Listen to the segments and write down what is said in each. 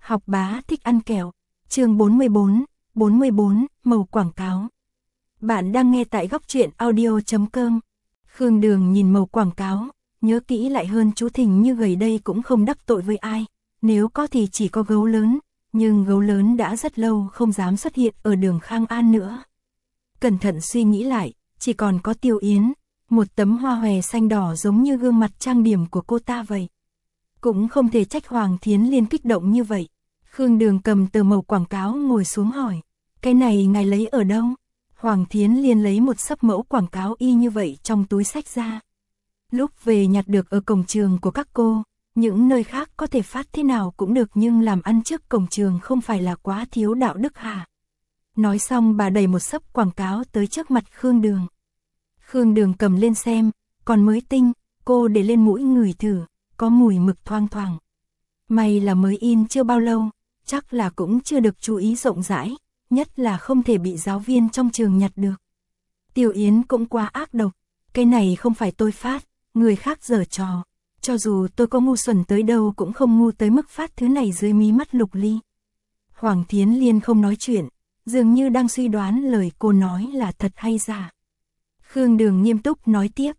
Học bá thích ăn kẹo. Chương 44, màu quảng cáo. Bạn đang nghe tại góc truyện audio.com. Khương Đường nhìn màu quảng cáo, nhớ kỹ lại hơn chú Thình như gầy đây cũng không đắc tội với ai, nếu có thì chỉ có gấu lớn, nhưng gấu lớn đã rất lâu không dám xuất hiện ở đường Khang An nữa. Cẩn thận suy nghĩ lại, chỉ còn có Tiêu Yến, một tấm hoa hòe xanh đỏ giống như gương mặt trang điểm của cô ta vậy. Cũng không thể trách Hoàng Thiến Liên kích động như vậy. Khương Đường cầm tờ màu quảng cáo ngồi xuống hỏi, cái này ngài lấy ở đâu? Hoàng Thiến Liên lấy một xấp mẫu quảng cáo y như vậy trong túi sách ra. Lúc về nhặt được ở cổng trường của các cô, những nơi khác có thể phát thế nào cũng được nhưng làm ăn trước cổng trường không phải là quá thiếu đạo đức hả? Nói xong bà đẩy một xấp quảng cáo tới trước mặt Khương Đường. Khương Đường cầm lên xem, còn mới tinh, cô để lên mũi ngửi thử, có mùi mực thoang thoảng. May là mới in chưa bao lâu, chắc là cũng chưa được chú ý rộng rãi, nhất là không thể bị giáo viên trong trường nhặt được. Tiêu Yến cũng quá ác độc, cái này không phải tôi phát, người khác giở trò. Cho dù tôi có ngu xuẩn tới đâu cũng không ngu tới mức phát thứ này dưới mí mắt Lục Ly. Hoàng Thiến Liên không nói chuyện, dường như đang suy đoán lời cô nói là thật hay giả. Khương Đường nghiêm túc nói tiếp,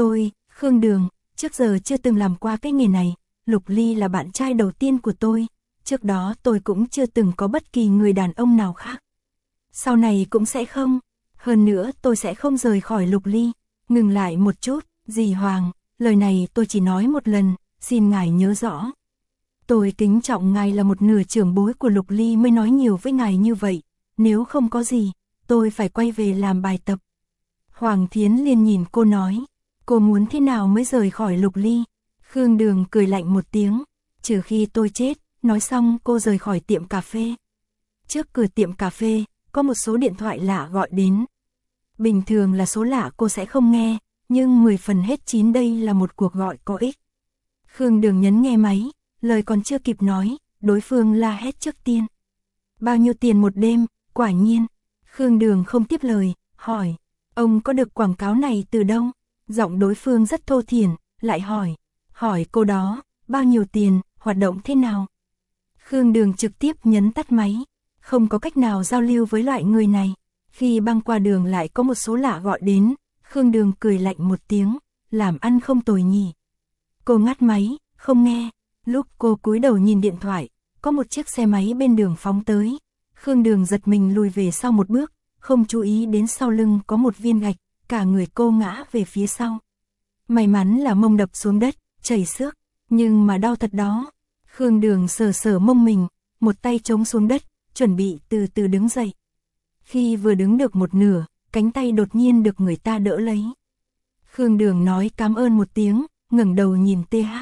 Khương Đường, trước giờ chưa từng làm qua cái nghề này, Lục Ly là bạn trai đầu tiên của tôi, trước đó tôi cũng chưa từng có bất kỳ người đàn ông nào khác. Sau này cũng sẽ không, hơn nữa tôi sẽ không rời khỏi Lục Ly. Ngừng lại một chút, dì Hoàng, lời này tôi chỉ nói một lần, xin ngài nhớ rõ. Tôi kính trọng ngài là một nửa trưởng bối của Lục Ly mới nói nhiều với ngài như vậy, nếu không có gì, tôi phải quay về làm bài tập. Hoàng Thiến Liên nhìn cô nói, cô muốn thế nào mới rời khỏi Lục Ly? Khương Đường cười lạnh một tiếng, trừ khi tôi chết. Nói xong cô rời khỏi tiệm cà phê. Trước cửa tiệm cà phê, có một số điện thoại lạ gọi đến. Bình thường là số lạ cô sẽ không nghe, nhưng 10 phần hết 9 đây là một cuộc gọi có ích. Khương Đường nhấn nghe máy, lời còn chưa kịp nói, đối phương la hét trước tiên. Bao nhiêu tiền một đêm? Quả nhiên. Khương Đường không tiếp lời, hỏi, ông có được quảng cáo này từ đâu? Giọng đối phương rất thô thiển, lại hỏi cô đó, bao nhiêu tiền, hoạt động thế nào? Khương Đường trực tiếp nhấn tắt máy, không có cách nào giao lưu với loại người này. Khi băng qua đường lại có một số lạ gọi đến, Khương Đường cười lạnh một tiếng, làm ăn không tồi nhỉ. Cô ngắt máy, không nghe, lúc cô cúi đầu nhìn điện thoại, có một chiếc xe máy bên đường phóng tới. Khương Đường giật mình lùi về sau một bước, không chú ý đến sau lưng có một viên gạch, cả người cô ngã về phía sau. May mắn là mông đập xuống đất, chảy xước, nhưng mà đau thật đó. Khương Đường sờ mông mình, một tay chống xuống đất, chuẩn bị từ từ đứng dậy. Khi vừa đứng được một nửa, cánh tay đột nhiên được người ta đỡ lấy. Khương Đường nói cảm ơn một tiếng, ngẩng đầu nhìn TH.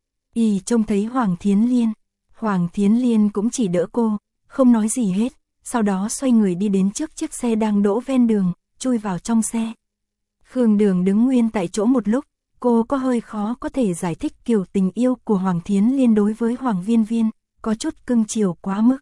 Y trông thấy Hoàng Thiến Liên. Hoàng Thiến Liên cũng chỉ đỡ cô, không nói gì hết, sau đó xoay người đi đến trước chiếc xe đang đỗ ven đường, chui vào trong xe. Khương Đường đứng nguyên tại chỗ một lúc. Cô có hơi khó có thể giải thích kiểu tình yêu của Hoàng Thiến Liên đối với Hoàng Viên Viên, có chút cưng chiều quá mức.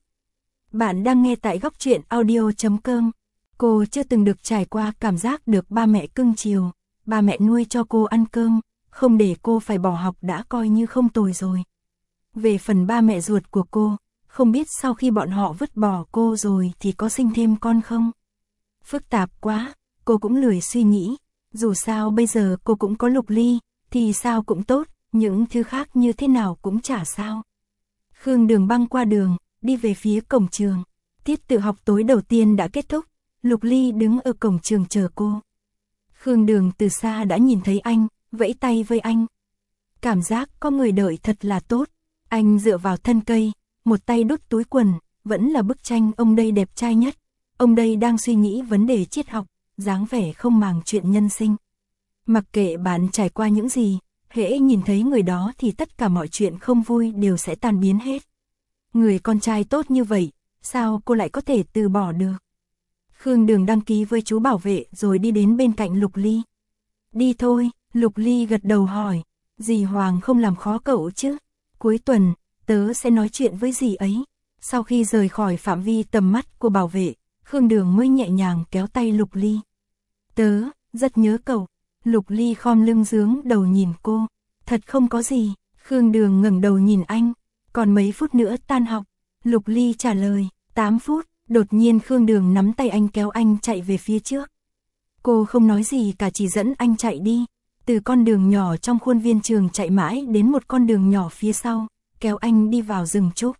Bạn đang nghe tại góc truyện audio.com. Cô chưa từng được trải qua cảm giác được ba mẹ cưng chiều, ba mẹ nuôi cho cô ăn cơm, không để cô phải bỏ học đã coi như không tồi rồi. Về phần ba mẹ ruột của cô, không biết sau khi bọn họ vứt bỏ cô rồi thì có sinh thêm con không? Phức tạp quá, cô cũng lười suy nghĩ. Dù sao bây giờ cô cũng có Lục Ly, thì sao cũng tốt, những thứ khác như thế nào cũng chả sao. Khương Đường băng qua đường, đi về phía cổng trường. Tiết tự học tối đầu tiên đã kết thúc, Lục Ly đứng ở cổng trường chờ cô. Khương Đường từ xa đã nhìn thấy anh, vẫy tay với anh. Cảm giác có người đợi thật là tốt. Anh dựa vào thân cây, một tay đút túi quần, vẫn là bức tranh ông đây đẹp trai nhất. Ông đây đang suy nghĩ vấn đề triết học, dáng vẻ không màng chuyện nhân sinh. Mặc kệ bạn trải qua những gì, hễ nhìn thấy người đó thì tất cả mọi chuyện không vui đều sẽ tan biến hết. Người con trai tốt như vậy, sao cô lại có thể từ bỏ được? Khương Đường đăng ký với chú bảo vệ rồi đi đến bên cạnh Lục Ly. Đi thôi, Lục Ly gật đầu hỏi, dì Hoàng không làm khó cậu chứ? Cuối tuần, tớ sẽ nói chuyện với dì ấy. Sau khi rời khỏi phạm vi tầm mắt của bảo vệ, Khương Đường mới nhẹ nhàng kéo tay Lục Ly. Tớ, rất nhớ cậu. Lục Ly khom lưng dướng đầu nhìn cô. Thật không có gì. Khương Đường ngẩng đầu nhìn anh. Còn mấy phút nữa tan học. Lục Ly trả lời, 8 phút, đột nhiên Khương Đường nắm tay anh kéo anh chạy về phía trước. Cô không nói gì cả, chỉ dẫn anh chạy đi, từ con đường nhỏ trong khuôn viên trường chạy mãi đến một con đường nhỏ phía sau, kéo anh đi vào rừng trúc.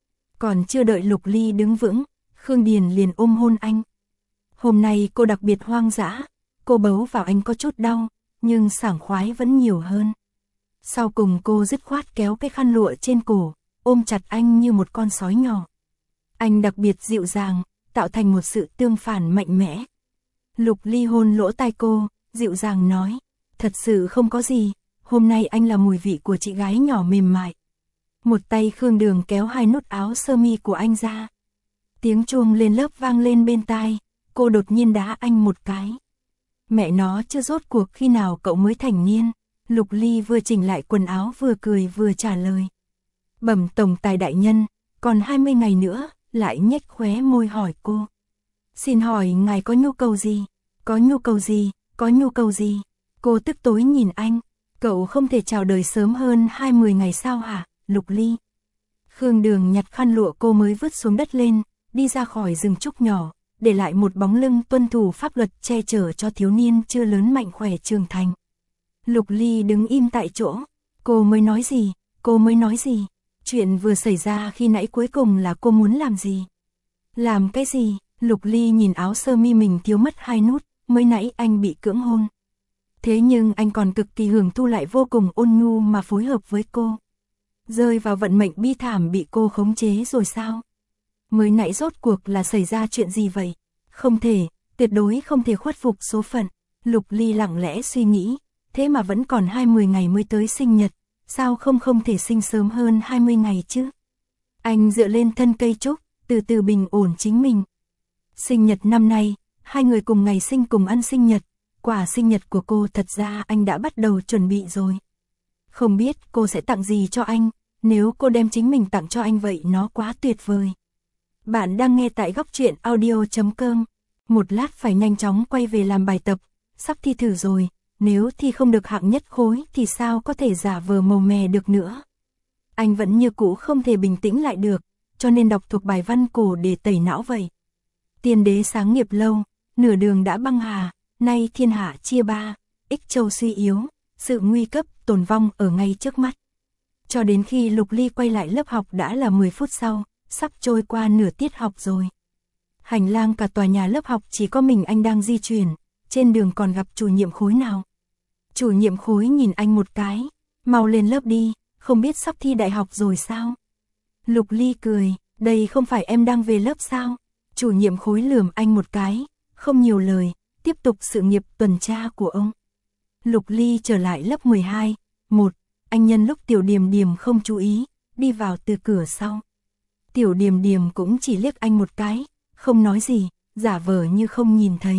Còn chưa đợi Lục Ly đứng vững, Khương Điền liền ôm hôn anh. Hôm nay cô đặc biệt hoang dã, cô bấu vào anh có chút đau, nhưng sảng khoái vẫn nhiều hơn. Sau cùng cô dứt khoát kéo cái khăn lụa trên cổ, ôm chặt anh như một con sói nhỏ. Anh đặc biệt dịu dàng, tạo thành một sự tương phản mạnh mẽ. Lục Ly hôn lỗ tai cô, dịu dàng nói, thật sự không có gì, hôm nay anh là mùi vị của chị gái nhỏ mềm mại. Một tay Khương Đường kéo hai nút áo sơ mi của anh ra. Tiếng chuông lên lớp vang lên bên tai, cô đột nhiên đá anh một cái. Mẹ nó chưa rốt cuộc khi nào cậu mới thành niên. Lục Ly vừa chỉnh lại quần áo vừa cười vừa trả lời. Bẩm tổng tài đại nhân, còn 20 ngày nữa, lại nhếch khóe môi hỏi cô. Xin hỏi ngài có nhu cầu gì? Có nhu cầu gì? Có nhu cầu gì? Cô tức tối nhìn anh. Cậu không thể chào đời sớm hơn 20 ngày sao hả, Lục Ly? Khương Đường nhặt khăn lụa cô mới vứt xuống đất lên, đi ra khỏi rừng trúc nhỏ, để lại một bóng lưng tuân thủ pháp luật che chở cho thiếu niên chưa lớn mạnh khỏe trưởng thành. Lục Ly đứng im tại chỗ. Cô mới nói gì? Cô mới nói gì? Chuyện vừa xảy ra khi nãy cuối cùng là cô muốn làm gì? Làm cái gì? Lục Ly nhìn áo sơ mi mình thiếu mất 2 nút, mới nãy anh bị cưỡng hôn. Thế nhưng anh còn cực kỳ hưởng thụ lại vô cùng ôn nhu mà phối hợp với cô. Rơi vào vận mệnh bi thảm bị cô khống chế rồi sao? Mới nãy rốt cuộc là xảy ra chuyện gì vậy? Không thể, tuyệt đối không thể khuất phục số phận. Lục Ly lặng lẽ suy nghĩ, thế mà vẫn còn 20 ngày mới tới sinh nhật, sao không thể sinh sớm hơn 20 ngày chứ? Anh dựa lên thân cây trúc, từ từ bình ổn chính mình. Sinh nhật năm nay, hai người cùng ngày sinh cùng ăn sinh nhật, quả sinh nhật của cô thật ra anh đã bắt đầu chuẩn bị rồi. Không biết cô sẽ tặng gì cho anh, nếu cô đem chính mình tặng cho anh vậy nó quá tuyệt vời. Bạn đang nghe tại góc truyện audio.com. Một lát phải nhanh chóng quay về làm bài tập, sắp thi thử rồi, nếu thi không được hạng nhất khối thì sao có thể giả vờ màu mè được nữa. Anh vẫn như cũ không thể bình tĩnh lại được, cho nên đọc thuộc bài văn cổ để tẩy não vậy. Tiên đế sáng nghiệp lâu, nửa đường đã băng hà, nay thiên hạ chia ba, ích châu suy yếu, sự nguy cấp tồn vong ở ngay trước mắt. Cho đến khi Lục Ly quay lại lớp học đã là 10 phút sau, sắp trôi qua nửa tiết học rồi. Hành lang cả tòa nhà lớp học chỉ có mình anh đang di chuyển, trên đường còn gặp chủ nhiệm khối nào. Chủ nhiệm khối nhìn anh một cái, mau lên lớp đi, không biết sắp thi đại học rồi sao? Lục Ly cười, đây không phải em đang về lớp sao? Chủ nhiệm khối lườm anh một cái, không nhiều lời, tiếp tục sự nghiệp tuần tra của ông. Lục Ly trở lại lớp 12, anh nhân lúc Tiểu Điềm Điềm không chú ý, đi vào từ cửa sau. Tiểu Điềm Điềm cũng chỉ liếc anh một cái, không nói gì, giả vờ như không nhìn thấy.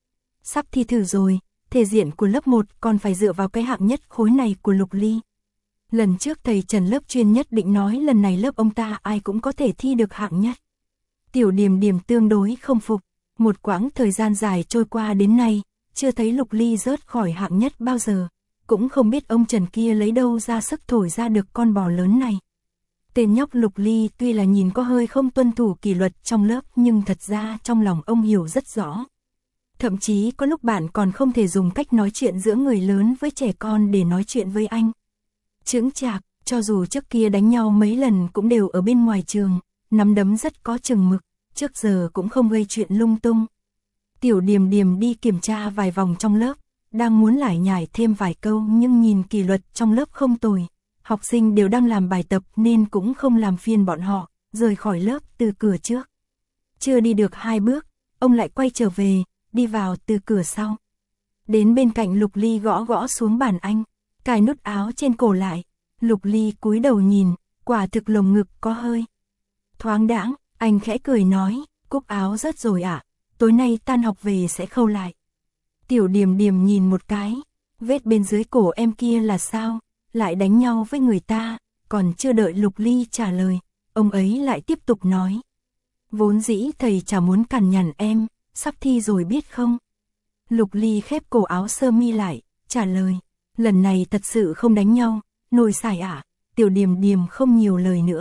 Sắp thi thử rồi, thể diện của lớp 1 còn phải dựa vào cái hạng nhất khối này của Lục Ly. Lần trước thầy Trần lớp chuyên nhất định nói lần này lớp ông ta ai cũng có thể thi được hạng nhất. Tiểu Điềm Điềm tương đối không phục, một quãng thời gian dài trôi qua đến nay, chưa thấy Lục Ly rớt khỏi hạng nhất bao giờ, cũng không biết ông Trần kia lấy đâu ra sức thổi ra được con bò lớn này. Tên nhóc Lục Ly tuy là nhìn có hơi không tuân thủ kỷ luật trong lớp nhưng thật ra trong lòng ông hiểu rất rõ. Thậm chí có lúc bạn còn không thể dùng cách nói chuyện giữa người lớn với trẻ con để nói chuyện với anh. Chững chạc, cho dù trước kia đánh nhau mấy lần cũng đều ở bên ngoài trường, nắm đấm rất có chừng mực, trước giờ cũng không gây chuyện lung tung. Tiểu Điềm Điềm đi kiểm tra vài vòng trong lớp, đang muốn lải nhải thêm vài câu nhưng nhìn kỷ luật trong lớp không tồi. Học sinh đều đang làm bài tập nên cũng không làm phiền bọn họ, rời khỏi lớp từ cửa trước. Chưa đi được 2 bước, ông lại quay trở về, đi vào từ cửa sau. Đến bên cạnh Lục Ly gõ gõ xuống bàn anh, cài nút áo trên cổ lại. Lục Ly cúi đầu nhìn, quả thực lồng ngực có hơi thoáng đãng, anh khẽ cười nói, cúc áo rớt rồi ạ, tối nay tan học về sẽ khâu lại. Tiểu Điềm Điềm nhìn một cái, vết bên dưới cổ em kia là sao, lại đánh nhau với người ta, còn chưa đợi Lục Ly trả lời, ông ấy lại tiếp tục nói. Vốn dĩ thầy chả muốn cằn nhằn em, sắp thi rồi biết không? Lục Ly khép cổ áo sơ mi lại, trả lời, lần này thật sự không đánh nhau, nồi xài ạ. Tiểu Điềm Điềm không nhiều lời nữa,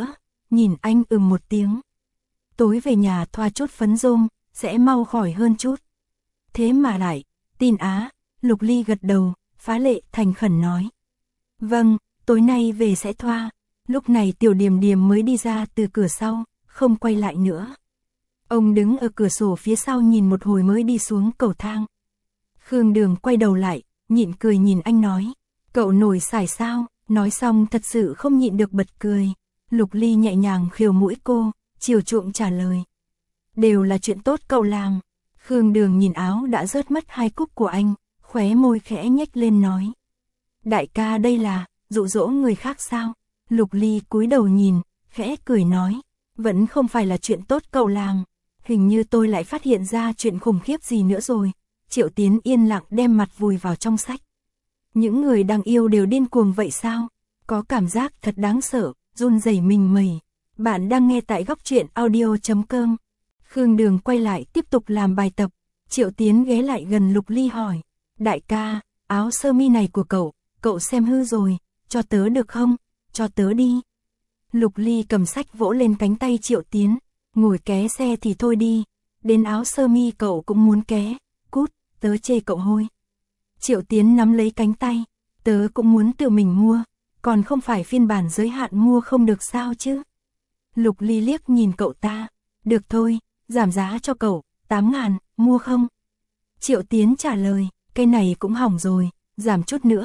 nhìn anh một tiếng. Tối về nhà thoa chút phấn rôm, sẽ mau khỏi hơn chút. Thế mà lại, tin á, Lục Ly gật đầu, phá lệ thành khẩn nói. Vâng, tối nay về sẽ thoa. Lúc này Tiểu Điềm Điềm mới đi ra từ cửa sau, không quay lại nữa. Ông đứng ở cửa sổ phía sau nhìn một hồi mới đi xuống cầu thang. Khương Đường quay đầu lại, nhịn cười nhìn anh nói. Cậu nổi sải sao? Nói xong thật sự không nhịn được bật cười. Lục Ly nhẹ nhàng khều mũi cô, chiều chuộng trả lời. Đều là chuyện tốt cậu làm. Khương Đường nhìn áo đã rớt mất 2 cúc của anh, khóe môi khẽ nhếch lên nói. Đại ca đây là, dụ dỗ người khác sao? Lục Ly cúi đầu nhìn, khẽ cười nói. Vẫn không phải là chuyện tốt cậu làm. Hình như tôi lại phát hiện ra chuyện khủng khiếp gì nữa rồi. Triệu Tiến yên lặng đem mặt vùi vào trong sách. Những người đang yêu đều điên cuồng vậy sao? Có cảm giác thật đáng sợ, run rẩy mình mẩy. Bạn đang nghe tại góc truyện audio.com. Khương Đường quay lại tiếp tục làm bài tập. Triệu Tiến ghé lại gần Lục Ly hỏi. Đại ca, áo sơ mi này của cậu xem hư rồi, cho tớ được không? Cho tớ đi. Lục Ly cầm sách vỗ lên cánh tay Triệu Tiến. Ngồi ké xe thì thôi đi. Đến áo sơ mi cậu cũng muốn ké. Cút, tớ chê cậu hôi. Triệu Tiến nắm lấy cánh tay. Tớ cũng muốn tự mình mua. Còn không phải phiên bản giới hạn mua không được sao chứ? Lục Ly liếc nhìn cậu ta. Được thôi, giảm giá cho cậu, 8.000, mua không? Triệu Tiến trả lời, cái này cũng hỏng rồi, giảm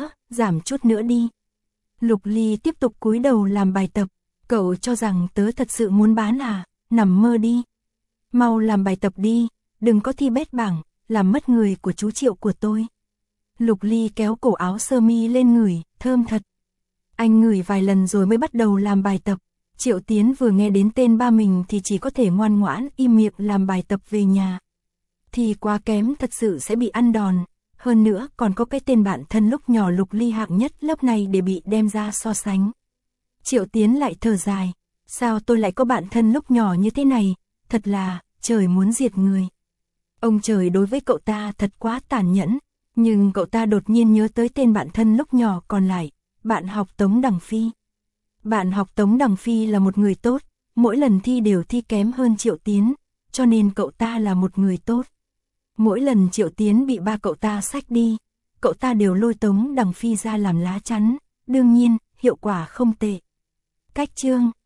chút nữa đi. Lục Ly tiếp tục cúi đầu làm bài tập. Cậu cho rằng tớ thật sự muốn bán à? Nằm mơ đi. Mau làm bài tập đi, đừng có thi bét bảng, làm mất người của chú Triệu của tôi. Lục Ly kéo cổ áo sơ mi lên ngửi, thơm thật. Anh ngửi vài lần rồi mới bắt đầu làm bài tập. Triệu Tiến vừa nghe đến tên ba mình thì chỉ có thể ngoan ngoãn im miệng làm bài tập về nhà. Thì quá kém thật sự sẽ bị ăn đòn. Hơn nữa còn có cái tên bạn thân lúc nhỏ Lục Ly hạng nhất lớp này để bị đem ra so sánh. Triệu Tiến lại thở dài. Sao tôi lại có bạn thân lúc nhỏ như thế này? Thật là, trời muốn diệt người. Ông trời đối với cậu ta thật quá tàn nhẫn. Nhưng cậu ta đột nhiên nhớ tới tên bạn thân lúc nhỏ còn lại. Bạn học Tống Đằng Phi. Bạn học Tống Đằng Phi là một người tốt. Mỗi lần thi đều thi kém hơn Triệu Tiến. Cho nên cậu ta là một người tốt. Mỗi lần Triệu Tiến bị ba cậu ta xách đi, cậu ta đều lôi Tống Đằng Phi ra làm lá chắn. Đương nhiên, hiệu quả không tệ. Cách chương